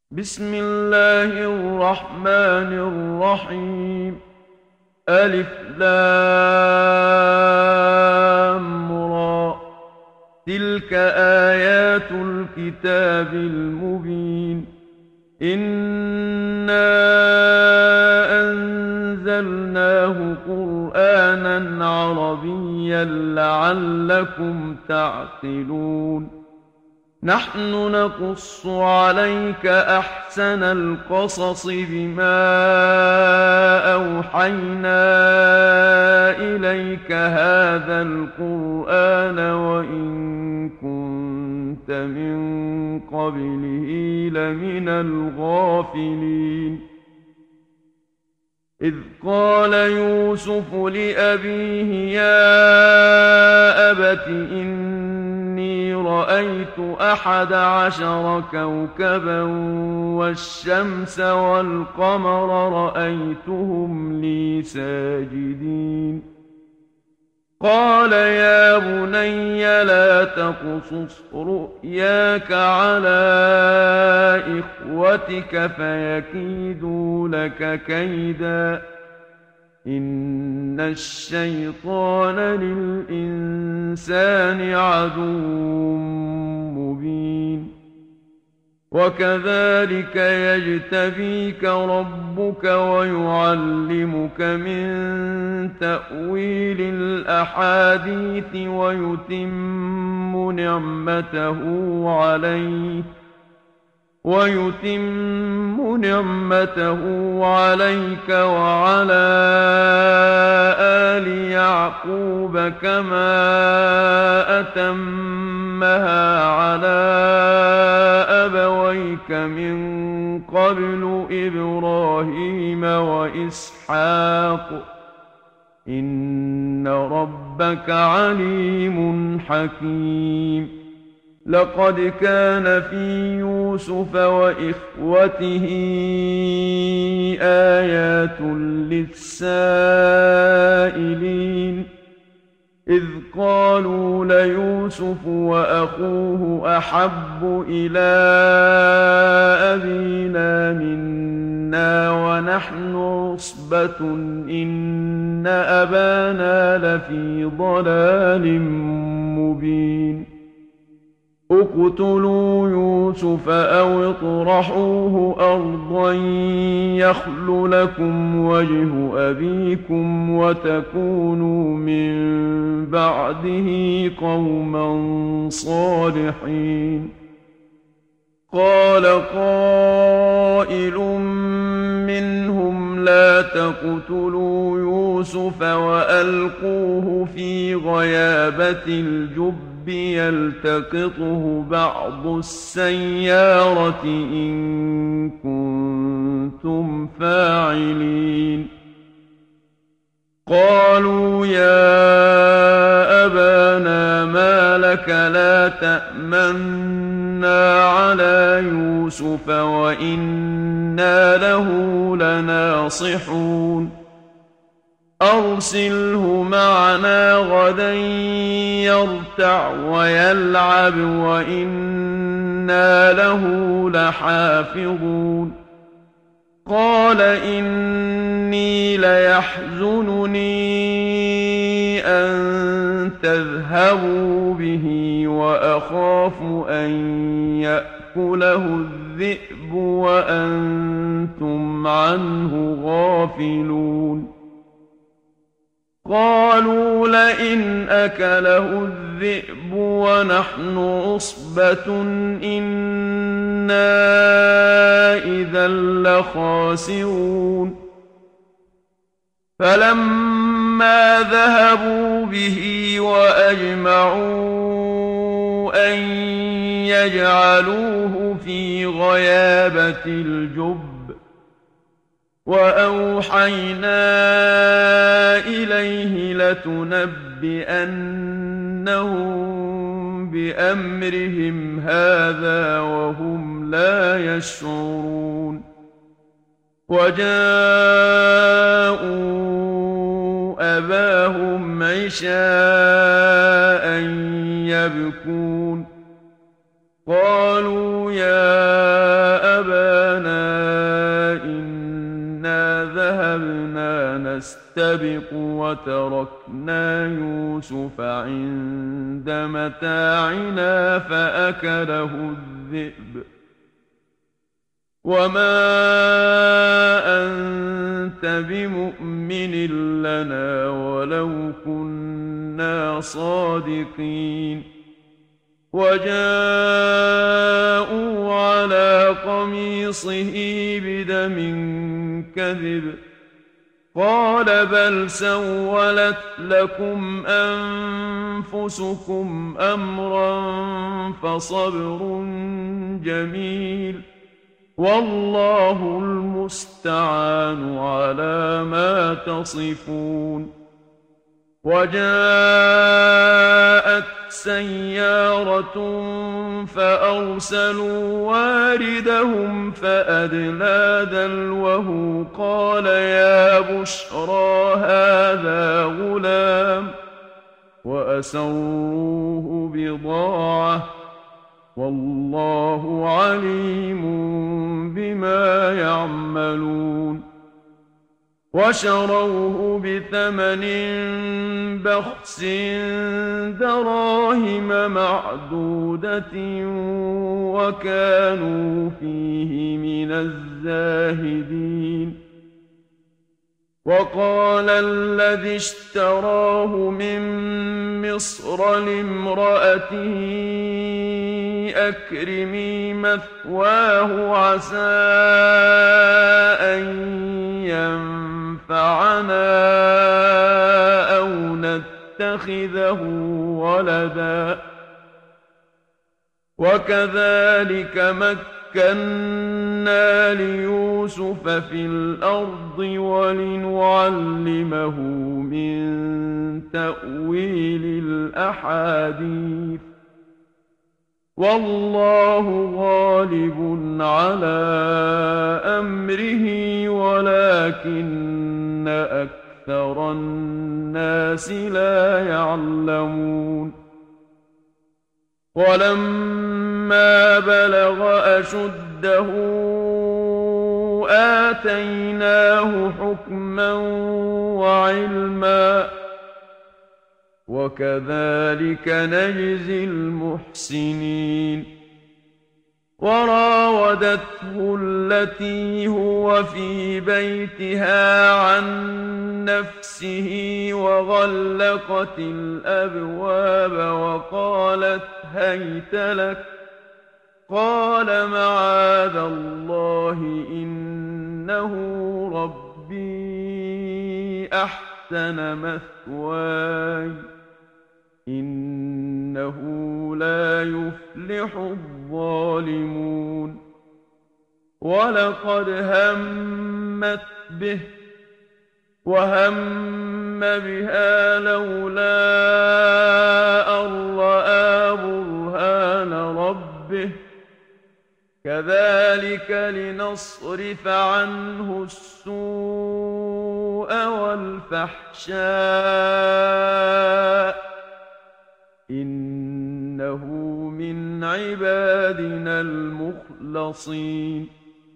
بسم الله الرحمن الرحيم. ألف لام را. تلك آيات الكتاب المبين. إنا أنزلناه قرآنا عربيا لعلكم تعقلون. نحن نقص عليك أحسن القصص بما أوحينا إليك هذا القرآن وإن كنت من قبله لمن الغافلين. إذ قال يوسف لأبيه يا أبت إني رأيت 11 كوكبا والشمس والقمر رأيتهم لي ساجدين. قال يا بني لا تقصص رؤياك على إخوتك فيكيدوا لك كيدا إن الشيطان للإنسان عدو مبين. وكذلك يجتبيك ربك ويعلمك من تأويل الأحاديث ويتم نعمته عليك وعلى آل يعقوب كما أتمها على أبويك من قبل إبراهيم وإسحاق إن ربك عليم حكيم. لقد كان في يوسف وإخوته آيات للسائلين إذ قالوا ليوسف وأخوه أحب إلى أبينا منا ونحن عصبة إن أبانا لفي ضلال مبين. اقتلوا يوسف أو اطرحوه أرضا يخل لكم وجه أبيكم وتكونوا من بعده قوما صالحين. قال قائل منهم لا تقتلوا يوسف وألقوه في غيابة الجب يلتقطه بعض السيارة إن كنتم فاعلين. قالوا يا أبانا ما لك لا تأمنا على يوسف وإنا له لناصحون. أرسله معنا غدا يرتع ويلعب وإنا له لحافظون. قال إني ليحزنني أن تذهبوا به وأخاف أن يأكله الذئب وأنتم عنه غافلون. قالوا لئن أكله الذئب ونحن عصبة إنا إذا لخاسرون. فلما ذهبوا به وأجمعوا أن يجعلوه في غيابة الجب وأوحينا إليه لتنبئنهم بأمرهم هذا وهم لا يشعرون. وجاءوا أباهم عشاء يبكون. قالوا يا أبانا نستبق وتركنا يوسف عند متاعنا فأكله الذئب وما أنت بمؤمن لنا ولو كنا صادقين وجاءوا على قميصه بدم كذب قال بل سولت لكم أنفسكم أمرا فصبر جميل والله المستعان على ما تصفون وجاءت سيارة فأرسلوا واردهم فأدلى دلوه قال يا بشرى هذا غلام وأسروه بضاعة والله عليم بما يعملون وشروه بثمن بخس دراهم معدودة وكانوا فيه من الزاهدين وقال الذي اشتراه من مصر لامرأته أكرمي مثواه عسى أن ينفعنا أو نتخذه ولدا وكذلك مكنا ليوسف في الأرض ولنعلمه من تأويل الأحاديث والله غالب على أمره ولكن أكثر الناس لا يعلمون ولما بلغ أشده آتيناه حكما وعلما وكذلك نجزي المحسنين وراودته التي هو في بيتها عن نفسه وغلقت الأبواب وقالت هيت لك قال معاذ الله إنه ربي أحسن مثواي إنه لا يفلح الظالمون ولقد همت به وهم بها لولا أن رأى برهان ربه كذلك لنصرف عنه السوء والفحشاء إنه من عبادنا المخلصين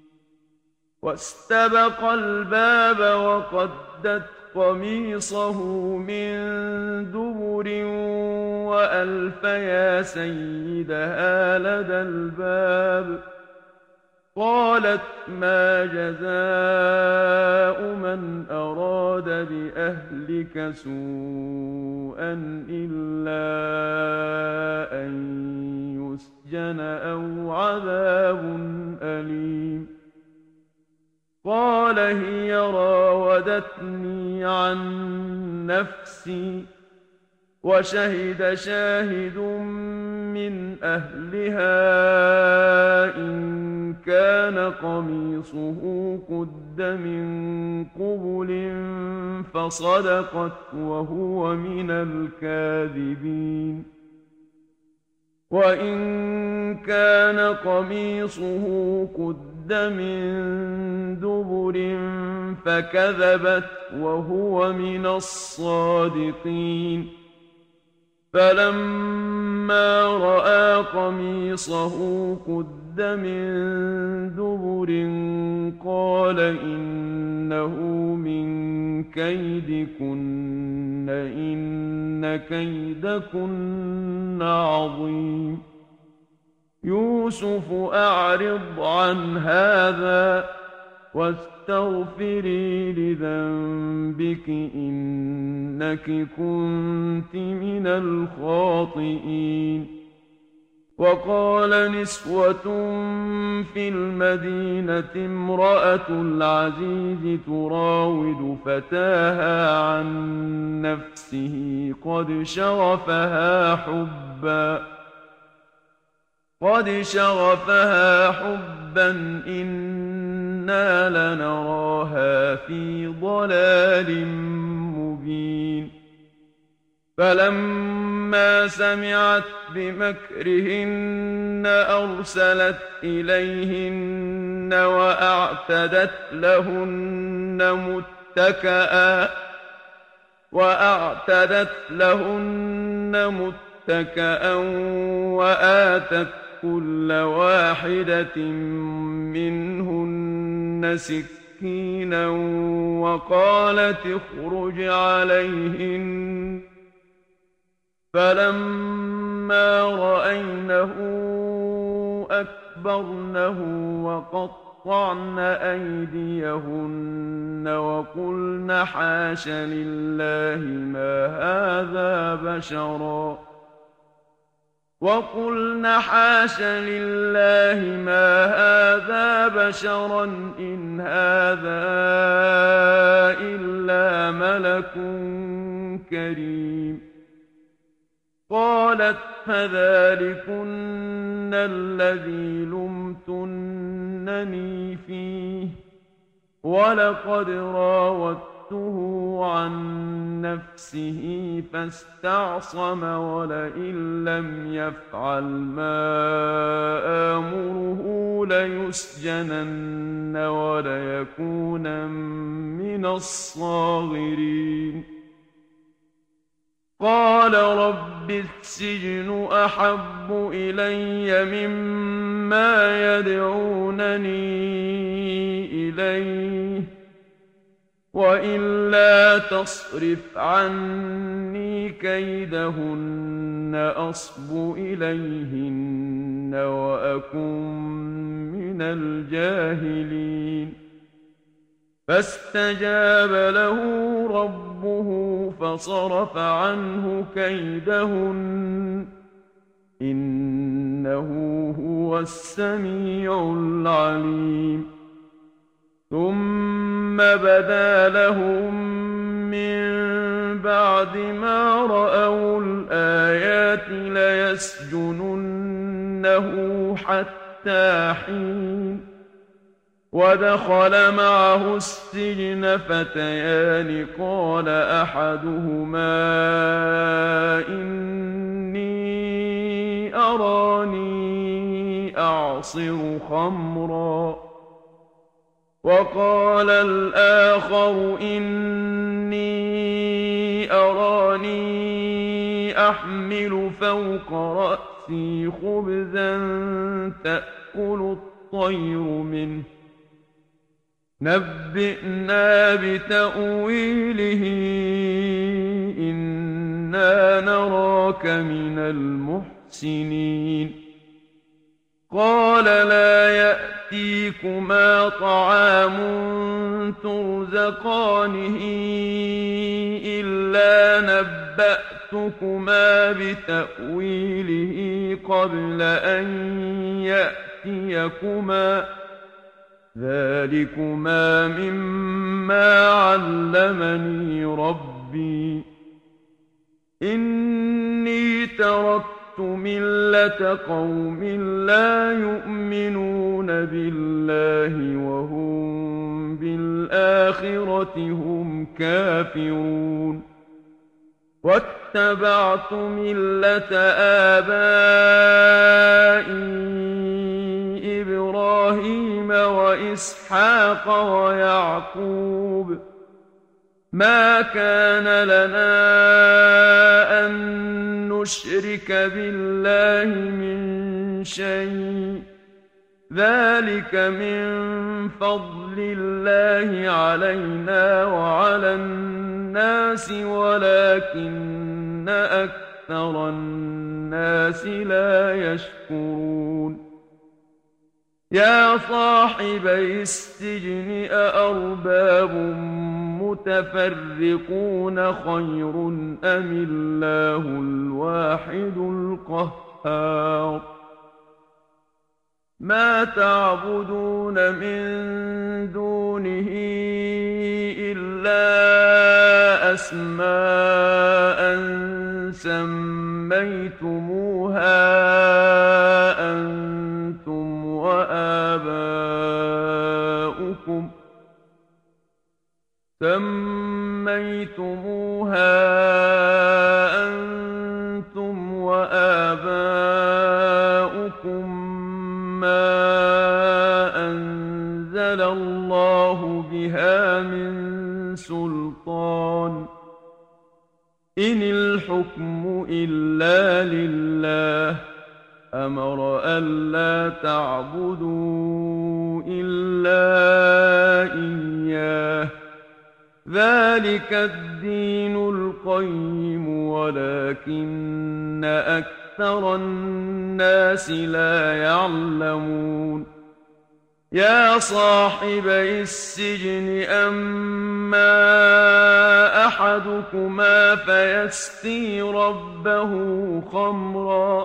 واستبق الباب وقدت قميصه من دبر وألف يا سيدها لدى الباب قالت ما جزاء من أراد بأهلك سوءا إلا أن يسجن أو عذاب أليم قال هي راودتني عن نفسي وشهد شاهد من أهلها إن كان قميصه قد من قبل فصدقت وهو من الكاذبين وإن كان قميصه قد من دبر فكذبت وهو من الصادقين فلما رأى قميصه قد من دبر قال إنه من كيدكن إن كيدكن عظيم. يوسف أعرض عن هذا واستغفري لذنبك إنك كنت من الخاطئين. وقال نسوة في المدينة امرأة العزيز تراود فتاها عن نفسه قد شغفها حبا إنا لنراها في ضلال مبين. فلما سمعت بمكرهن أرسلت إليهن وأعتدت لهن متكأ وآتت كل واحدة منهن سكينا وقالت اخرج عليهن. فلما رأينه أكبرنه وقطعن أيديهن وقلن حاش لله ما هذا بشرا إن هذا إلا ملك كريم. قالت فذلكن الذي لمتنني فيه ولقد راودته عن نفسه فاستعصم ولئن لم يفعل ما آمره ليسجنن وليكونن من الصاغرين. قال رب السجن أحب إلي مما يدعونني إليه وإلا تصرف عني كيدهن أصب إليهن وأكن من الجاهلين. فاستجاب له ربه فصرف عنه كيدهن إنه هو السميع العليم. ثم بدا لهم من بعد ما رأوا الآيات ليسجننه حتى حين. ودخل معه السجن فتيان قال أحدهما إني أراني أعصر خمرا وقال الآخر إني أراني أحمل فوق رأسي خبزا تأكل الطير منه نبئنا بتأويله إنا نراك من المحسنين. قال لا يأتيكما طعام ترزقانه إلا نبأتكما بتأويله قبل أن يأتيكما ذلكما مما علمني ربي إني تركت ملة قوم لا يؤمنون بالله وهم بالآخرة هم كافرون. واتبعت ملة آبائي إبراهيم وإسحاق ويعقوب ما كان لنا أن نشرك بالله من شيء ذلك من فضل الله علينا وعلى الناس ولكن أكثر الناس لا يشكرون يا صاحبي السجن أأرباب متفرقون خير أم الله الواحد القهار ما تعبدون من دونه إلا أسماء سميتموها أنتم وآباؤكم ما أنزل الله بها من سلطان إن الحكم إلا لله أمر ألا تعبدوا إلا إياه ذلك الدين القيم ولكن أكثر الناس لا يعلمون يا صاحبي السجن أما أحدكما فيسقي ربه خمرا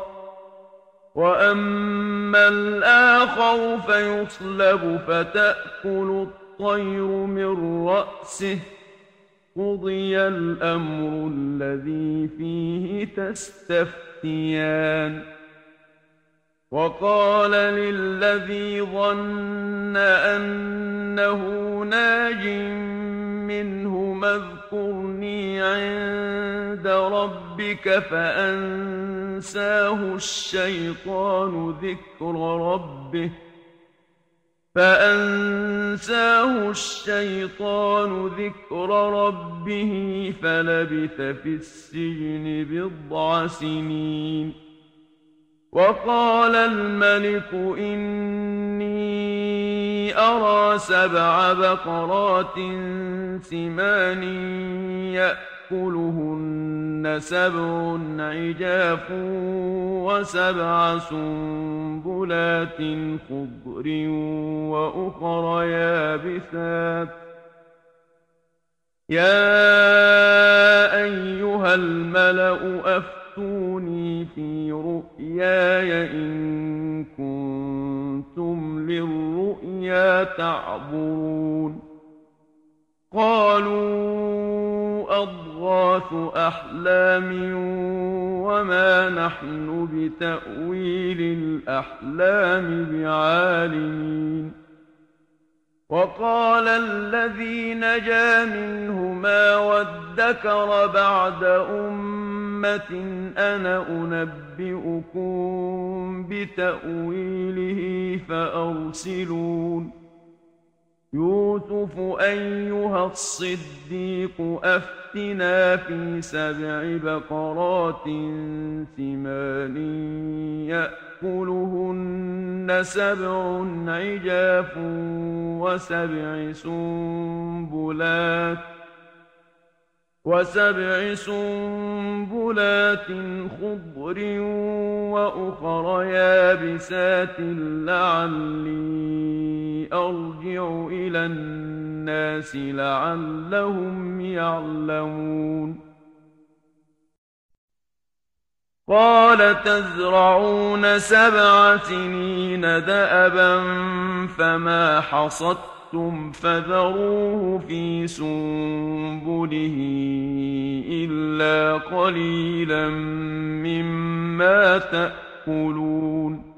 وأما الآخر فيصلب فتأكل الطير من رأسه قضي الأمر الذي فيه تستفتيان وقال للذي ظن أنه ناج منهما اذكرني عند ربك فأنساه الشيطان ذكر ربه فلبث في السجن بضع سنين وقال الملك إني أرى 7 بقرات سمان يأكلهن 7 عجاف و7 سنبلات خضر وأخر يابسات يا أيها الملأ أفتوني في رؤياي إن كنتم للرؤيا تعبرون قالوا أضغاث أحلام وما نحن بتأويل الأحلام بعالمين وقال الذي نجا منهما وادكر بعد أمة أنا أنبئكم بتأويله فأرسلون يوسف أيها الصديق أفتنا في 7 بقرات سمان يأكلهن 7 عجاف و7 سنبلات خضر وأخر يابسات لعلي أرجع إلى الناس لعلهم يعلمون قال تزرعون 7 سنين دأبا فما حصدتم فذروه في سنبله إلا قليلا مما تأكلون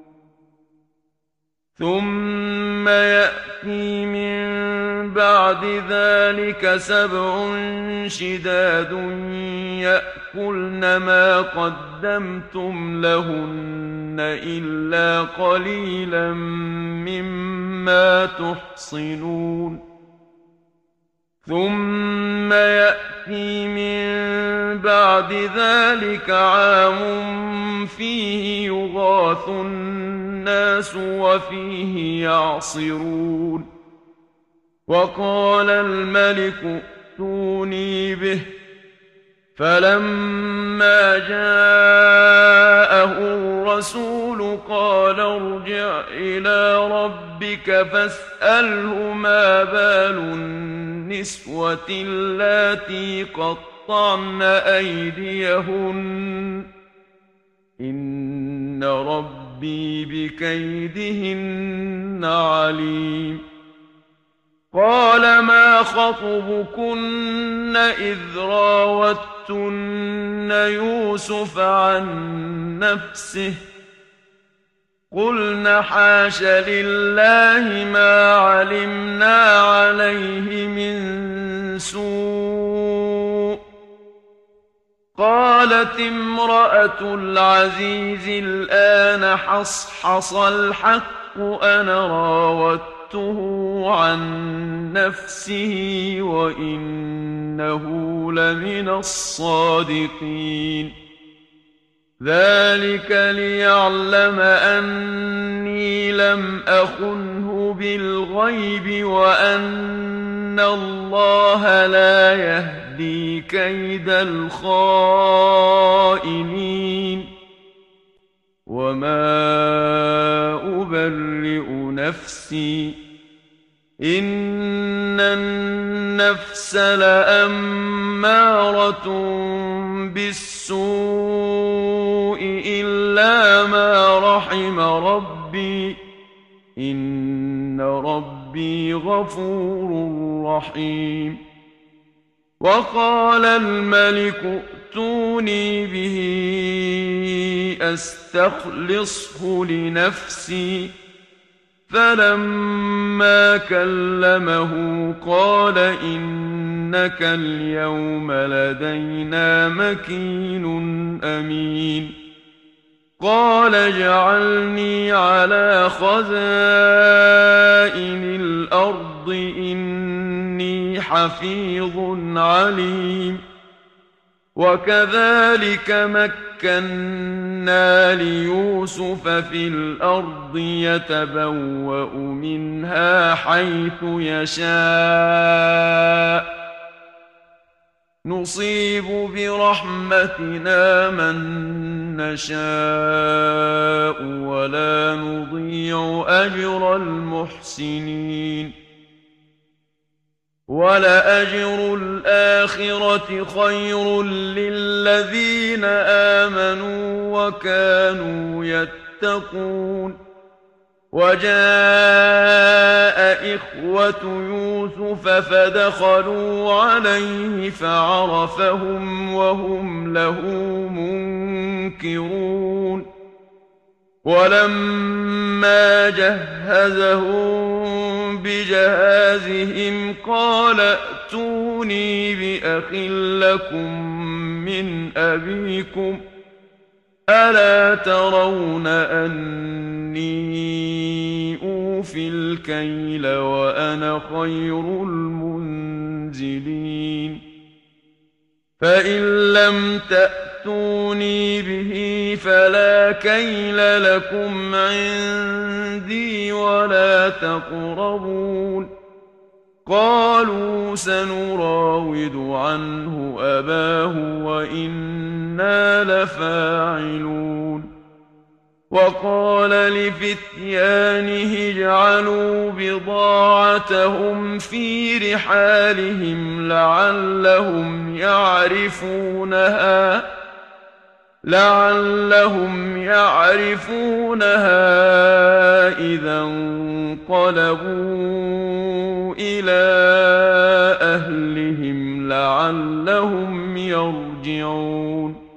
ثم يأتي من بعد ذلك 7 شداد يأكلن ما قدمتم لهن إلا قليلا مما تحصنون ثم يأتي من بعد ذلك عام فيه يغاث الناس وفيه يعصرون وقال الملك ائتوني به فلما جاءه الرسول قال ارجع إلى ربك فاسأله ما بال النسوة اللاتي قطعن أيديهن إن ربي بكيدهن عليم قال ما خطبكن إذ راوتن يوسف عن نفسه قلن حاش لله ما علمنا عليه من سوء قالت امرأة العزيز الآن حصحص الحق أنا راودته عن نفسه وإنه لمن الصادقين ذلك ليعلم أني لم أخنه بالغيب وأن الله لا يهدي كيد الخائنين وما أبرئ نفسي إن النفس لأمارة بالسوء إلا ما رحم ربي إن ربي غفور رحيم وقال الملك ائتوني به أستخلصه لنفسي فلما كلمه قال إنك اليوم لدينا مكين أمين قال اجعلني على خزائن الأرض إني حفيظ عليم وكذلك مكنا ليوسف في الأرض يتبوأ منها حيث يشاء نصيب برحمتنا من نشاء ولا نضيع أجر المحسنين ولأجر الآخرة خير للذين آمنوا وكانوا يتقون وجاء إخوة يوسف فدخلوا عليه فعرفهم وهم له منكرون ولما جهزهم بجهازهم قال ائتوني بأخ لكم من أبيكم ألا ترون أني أوفي الكيل وأنا خير المنزلين فإن لم تأتوني به فلا كيل لكم عندي ولا تقربون قالوا سنراود عنه أباه وإنا لفاعلون وقال لفتيانه اجعلوا بضاعتهم في رحالهم لعلهم يعرفونها إذا انقلبوا إلى أهلهم لعلهم يرجعون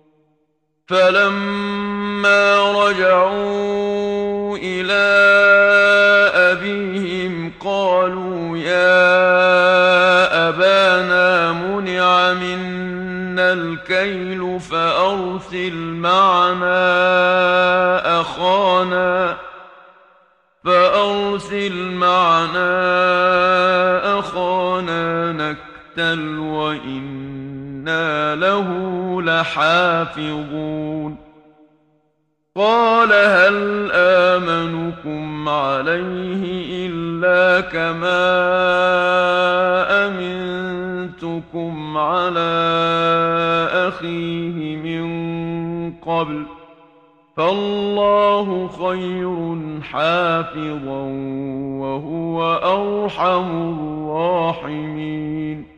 فلما رجعوا إلى أبيهم قالوا يا أبانا منع منا الكيل فأرسل معنا أخانا نكتل وإنا وإنا له لحافظون قال هل آمنكم عليه إلا كما أمنتكم على أخيه من قبل فالله خير حافظا وهو أرحم الراحمين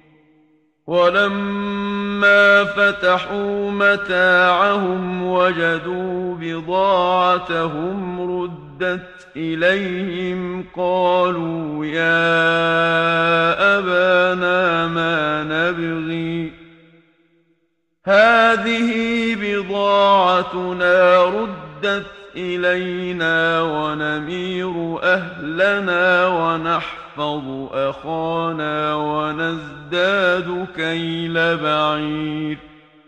ولما فتحوا متاعهم وجدوا بضاعتهم ردت إليهم قالوا يا أبانا ما نبغي هذه بضاعتنا ردت إلينا ونمير أهلنا ونحفظ أخانا ونزداد كيل بعير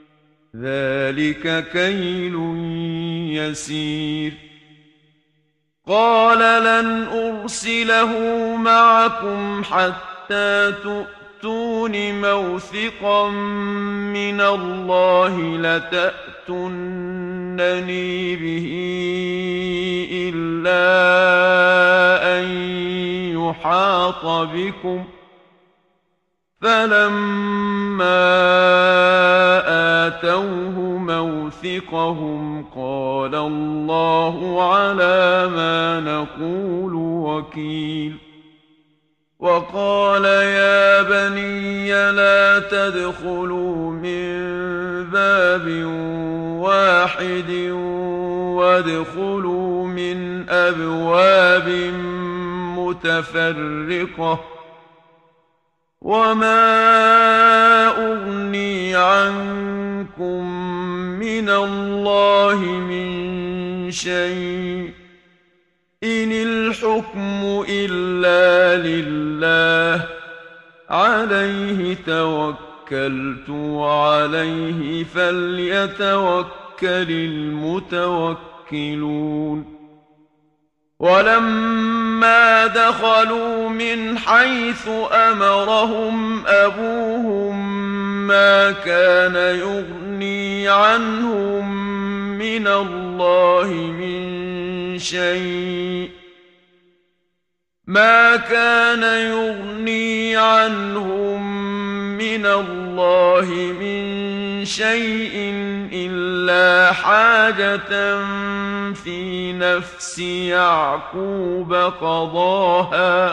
ذلك كيل يسير قال لن أرسله معكم حتى تؤتون موثقا من الله لتأتونني به إلا أن يحاط بكم فلما آتوه موثقهم قال الله على ما نقول وكيل وقال يا بني لا تدخلوا من باب واحد وادخلوا من أبواب متفرقة وما أغني عنكم من الله من شيء إن الحكم إلا لله عليه توكلت وعليه فليتوكل المتوكلون ولما دخلوا من حيث أمرهم أبوهم ما كان يغني عنهم من الله من شيء ما كان يغني عنهم من الله من شيء إلا حاجة في نفس يعقوب قضاها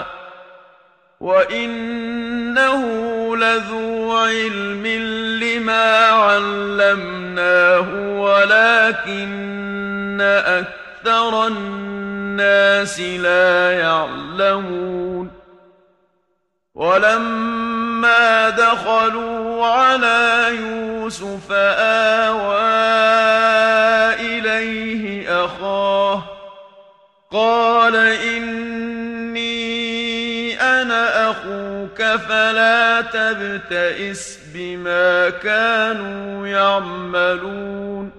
وإنه لذو علم لما علمناه ولكن أكثر الناس لا يعلمون ولما دخلوا على يوسف آوى إليه أخاه قال إني أنا أخوك فلا تبتئس بما كانوا يعملون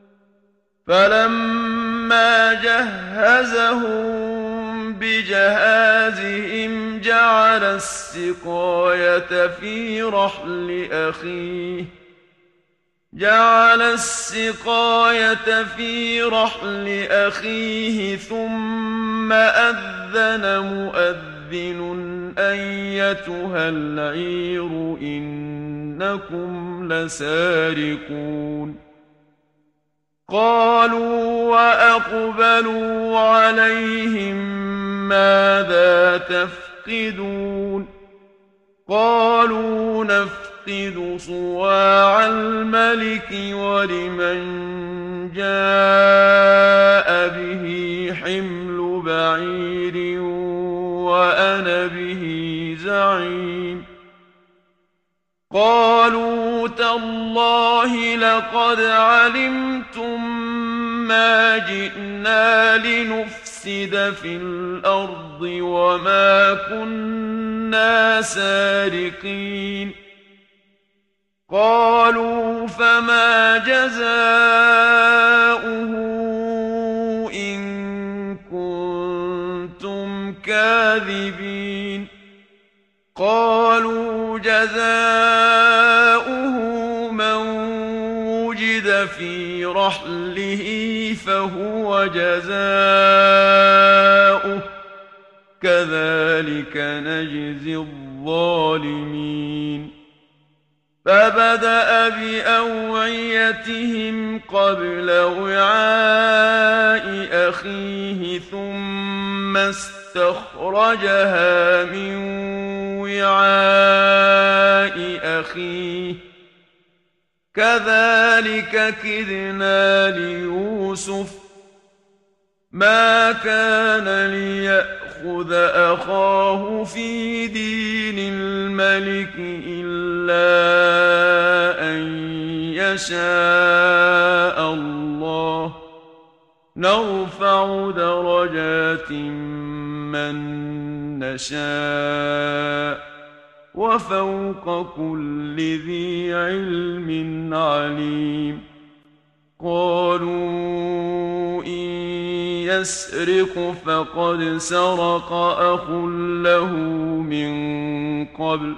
فلما جهزهم بجهازهم جعل السقاية في رحل أخيه ثم أذن مؤذن أيتها العير إنكم لسارقون قالوا وأقبلوا عليهم ماذا تفقدون قالوا نفقد صواع الملك ولمن جاء به حمل بعير وأنا به زعيم قالوا تالله لقد علمتم ما جئنا لنفسد في الأرض وما كنا سارقين قالوا فما جزاؤه إن كنتم كاذبين قالوا جزاؤه في رحله فهو جزاؤه كذلك نجزي الظالمين فبدأ بأوعيتهم قبل وعاء أخيه ثم استخرجها من وعاء أخيه كذلك كدنا ليوسف ما كان ليأخذ أخاه في دين الملك إلا أن يشاء الله نرفع درجات من نشاء وفوق كل ذي علم عليم قالوا إن يسرق فقد سرق أخ له من قبل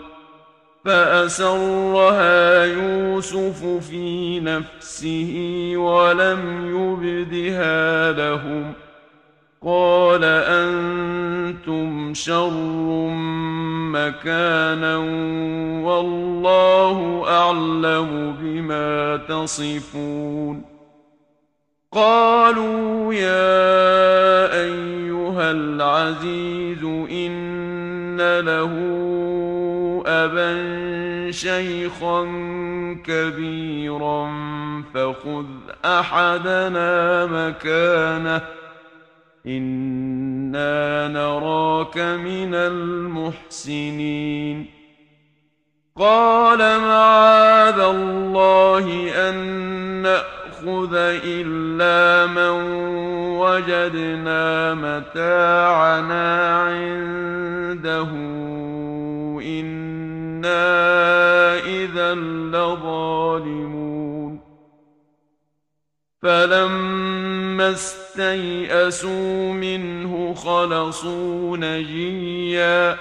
فأسرها يوسف في نفسه ولم يبدها لهم قال أنتم شر مكانا والله أعلم بما تصفون قالوا يا أيها العزيز إن له أبا شيخا كبيرا فخذ أحدنا مكانه إنا نراك من المحسنين قال معاذ الله أن نأخذ إلا من وجدنا متاعنا عنده إنا إذا لظالمون فلما استيئسوا منه خلصوا نجيا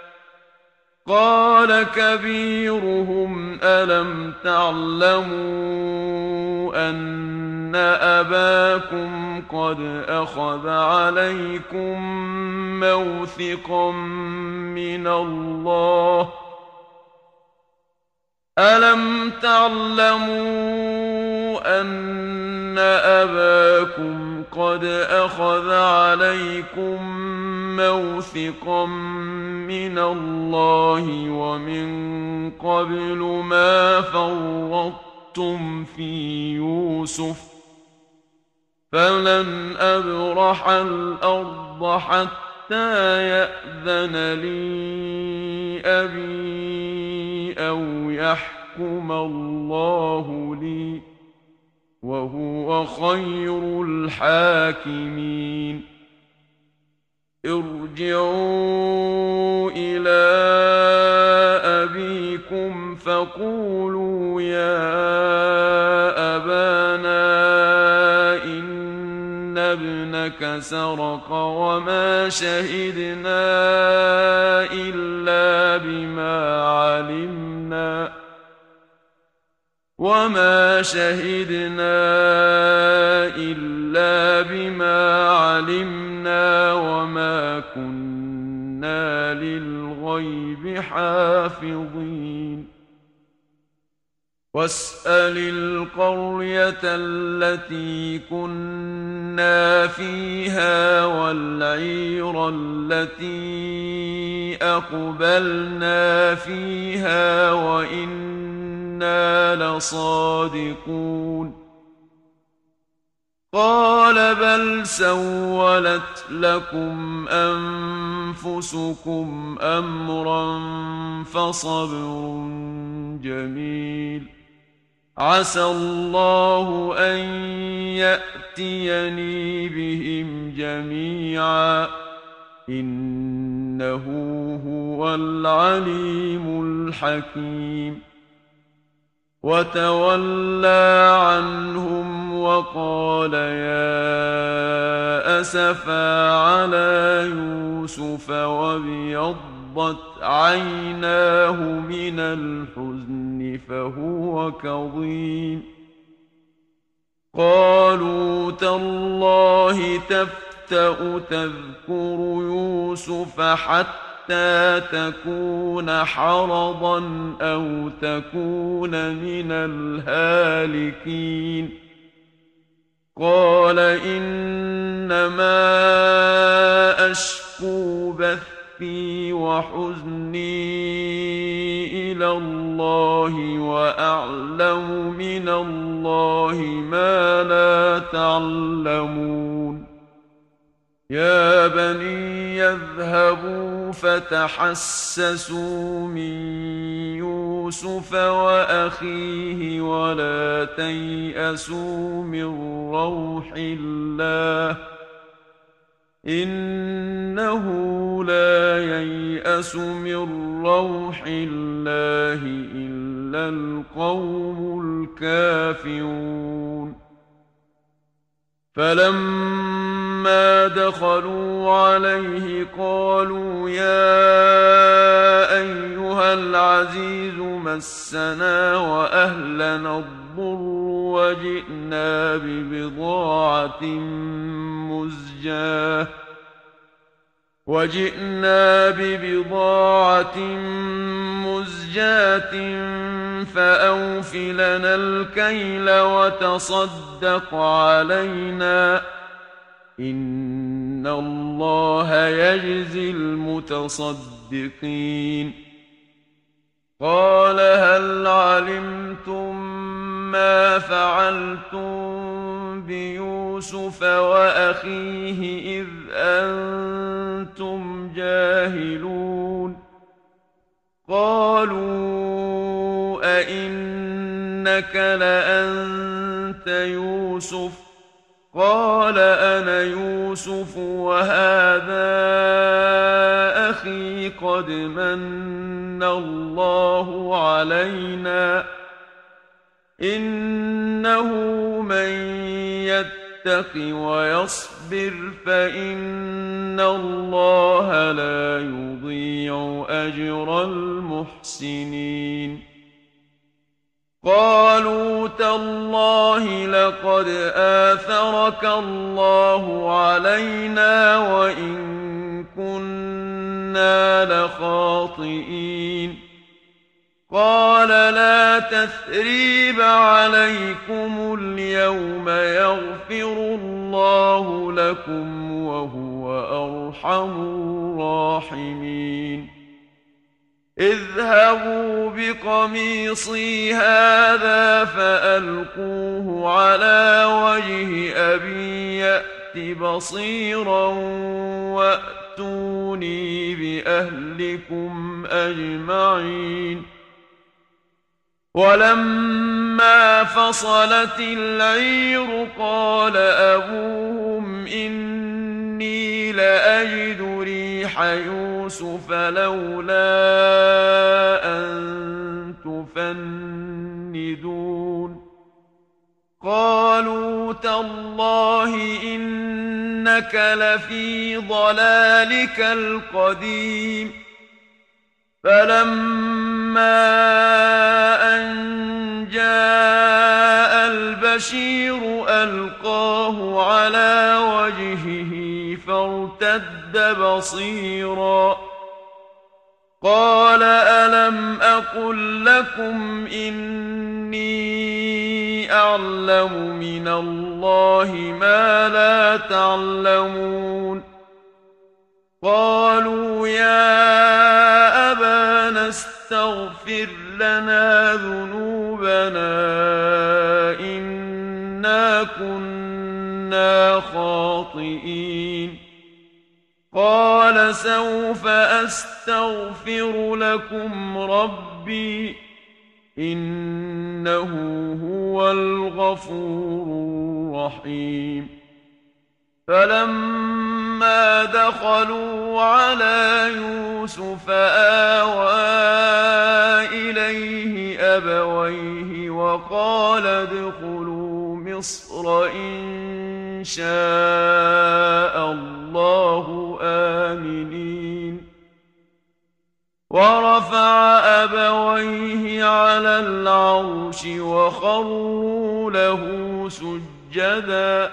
قال كبيرهم ألم تعلموا أن أباكم قد أخذ عليكم موثقا من الله ألم تعلموا أن أباكم قد أخذ عليكم موثقا من الله ومن قبل ما فرطتم في يوسف فلن أبرح الأرض حتى يأذن لي أبي أو يحكم الله لي وهو خير الحاكمين ارجعوا إلى أبيكم فقولوا يا أبانا إن ابنك سرق وما شهدنا إلا بما علمنا وما كنا للغيب حافظين واسأل القرية التي كنا فيها والعير التي أقبلنا فيها وإنا لصادقون قال بل سولت لكم أنفسكم أمرا فصبر جميل عسى الله أن يأتيني بهم جميعا إنه هو العليم الحكيم وتولى عنهم وقال يا أسفا على يوسف وابيضت عيناه من الحزن فهو كظيم قالوا تالله تفتأ تذكر يوسف حتى تكون حرضا أو تكون من الهالكين قال إنما أشكو بثي وحزني إلى الله وأعلم من الله ما لا تعلمون يا بني يذهبوا فتحسسوا من يوسف وأخيه ولا تيأسوا من روح الله إنه لا ييأس من روح الله إلا القوم الكافرون فلما دخلوا عليه قالوا يا أيها العزيز مسنا وأهلنا الضر وجئنا ببضاعة مزجاة فأوف لنا الكيل وتصدق علينا إن الله يجزي المتصدقين قال هل علمتم ما فعلتم بيوسف وأخيه إذ أنتم جاهلون قالوا أئنك لأنت يوسف قال أنا يوسف وهذا أخي قد من الله علينا إنه من يتق ويصبر فإن الله لا يضيع أجر المحسنين قالوا تالله لقد آثرك الله علينا وإن كنا لخاطئين قال لا تثريب عليكم اليوم يغفر الله لكم وهو أرحم الراحمين اذهبوا بقميصي هذا فألقوه على وجه أبي يأت بصيرا وأتوني بأهلكم أجمعين ولما فصلت العير قال أبوهم إني لأجد ريح يوسف لولا أن تفندون قالوا تالله إنك لفي ضلالك القديم فلما أن جاء البشير ألقاه على وجهه فارتد بصيرا قال ألم أقل لكم إني أعلم من الله ما لا تعلمون قالوا يا أبانا استغفر لنا ذنوبنا إنا كنا خاطئين قال سوف أستغفر لكم ربي إنه هو الغفور الرحيم فلما دخلوا على يوسف آوى إليه أبويه وقال ادخلوا مصر إن شاء الله آمنين ورفع أبويه على العرش وخروا له سجدا سجدا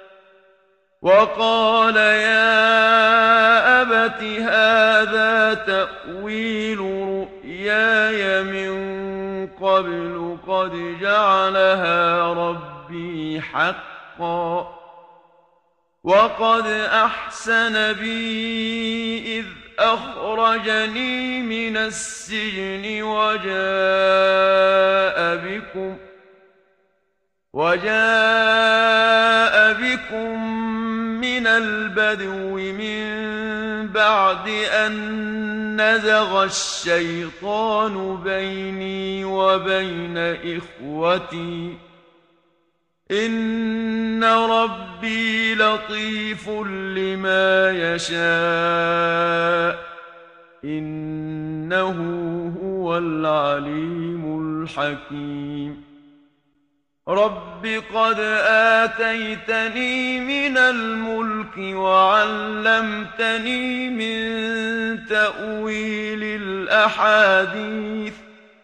وقال يا أبت هذا تأويل رؤياي من قبل قد جعلها ربي حقا وقد أحسن بي إذ أخرجني من السجن وجاء بكم من البدو من بعد أن نزغ الشيطان بيني وبين إخوتي إن ربي لطيف لما يشاء إنه هو العليم الحكيم رب قد آتيتني من الملك وعلمتني من تأويل الأحاديث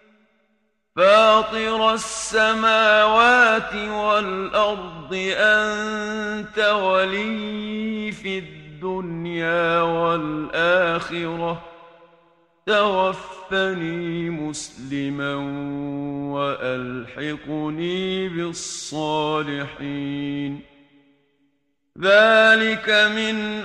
فاطر السماوات والأرض أنت ولي في الدنيا والآخرة توفني مسلما وألحقني بالصالحين ذلك من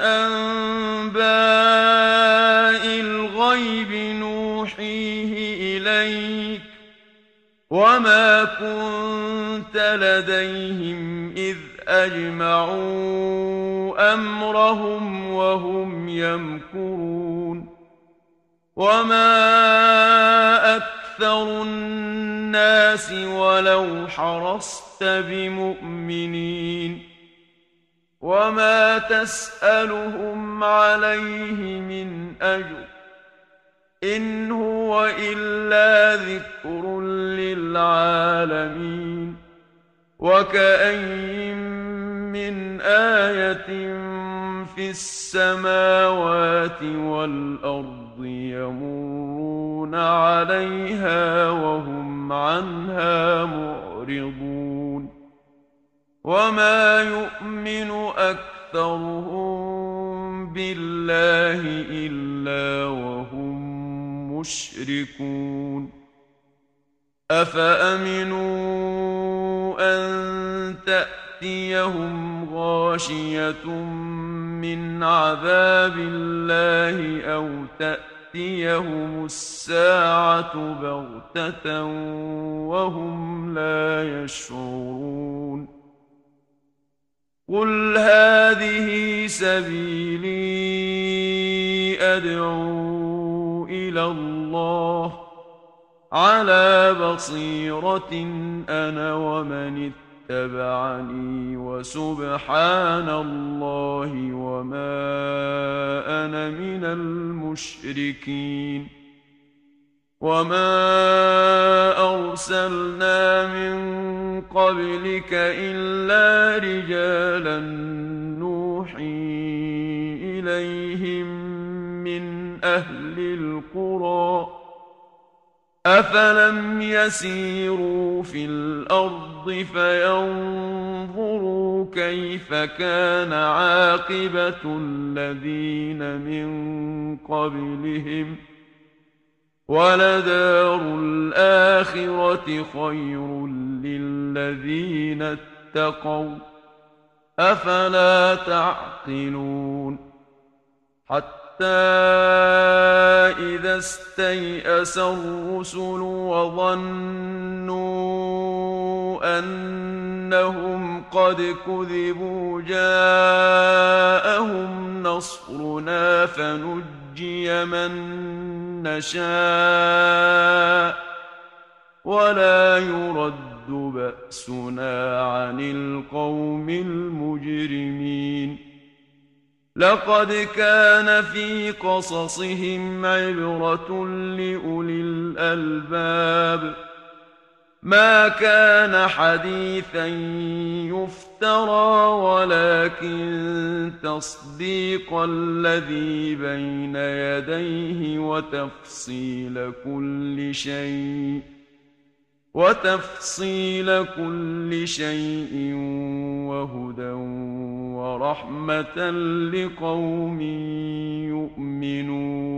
أنباء الغيب نوحيه إليك وما كنت لديهم إذ أجمعوا أمرهم وهم يمكرون وما أكثر الناس ولو حرصت بمؤمنين وما تسألهم عليه من أجر إن هو إلا ذكر للعالمين وكأين من آية في السماوات والأرض يمرون عليها وهم عنها معرضون وما يؤمن أكثرهم بالله إلا وهم مشركون أفأمنوا أن تأتيهم غاشية من عذاب الله أو تأتيهم الساعة بغتة وهم لا يشعرون قل هذه سبيلي أدعو إلى الله على بصيرة أنا ومن اتبعني وسبحان الله وما أنا من المشركين وما أرسلنا من قبلك إلا رجالا نوحي إليهم من أهل القرى أفلم يسيروا في الأرض فينظروا كيف كان عاقبة الذين من قبلهم ولدار الآخرة خير للذين اتقوا أفلا تعقلون حتى إذا استيأس الرسل وظنوا أنهم قد كذبوا جاءهم نصرنا فنجي من نشاء ولا يرد بأسنا عن القوم المجرمين لقد كان في قصصهم عبرة لأولي الألباب ما كان حديثا يفترى ولكن تصديق الذي بين يديه وتفصيل كل شيء وتفصيل كل شيء وهدى ورحمة لقوم يؤمنون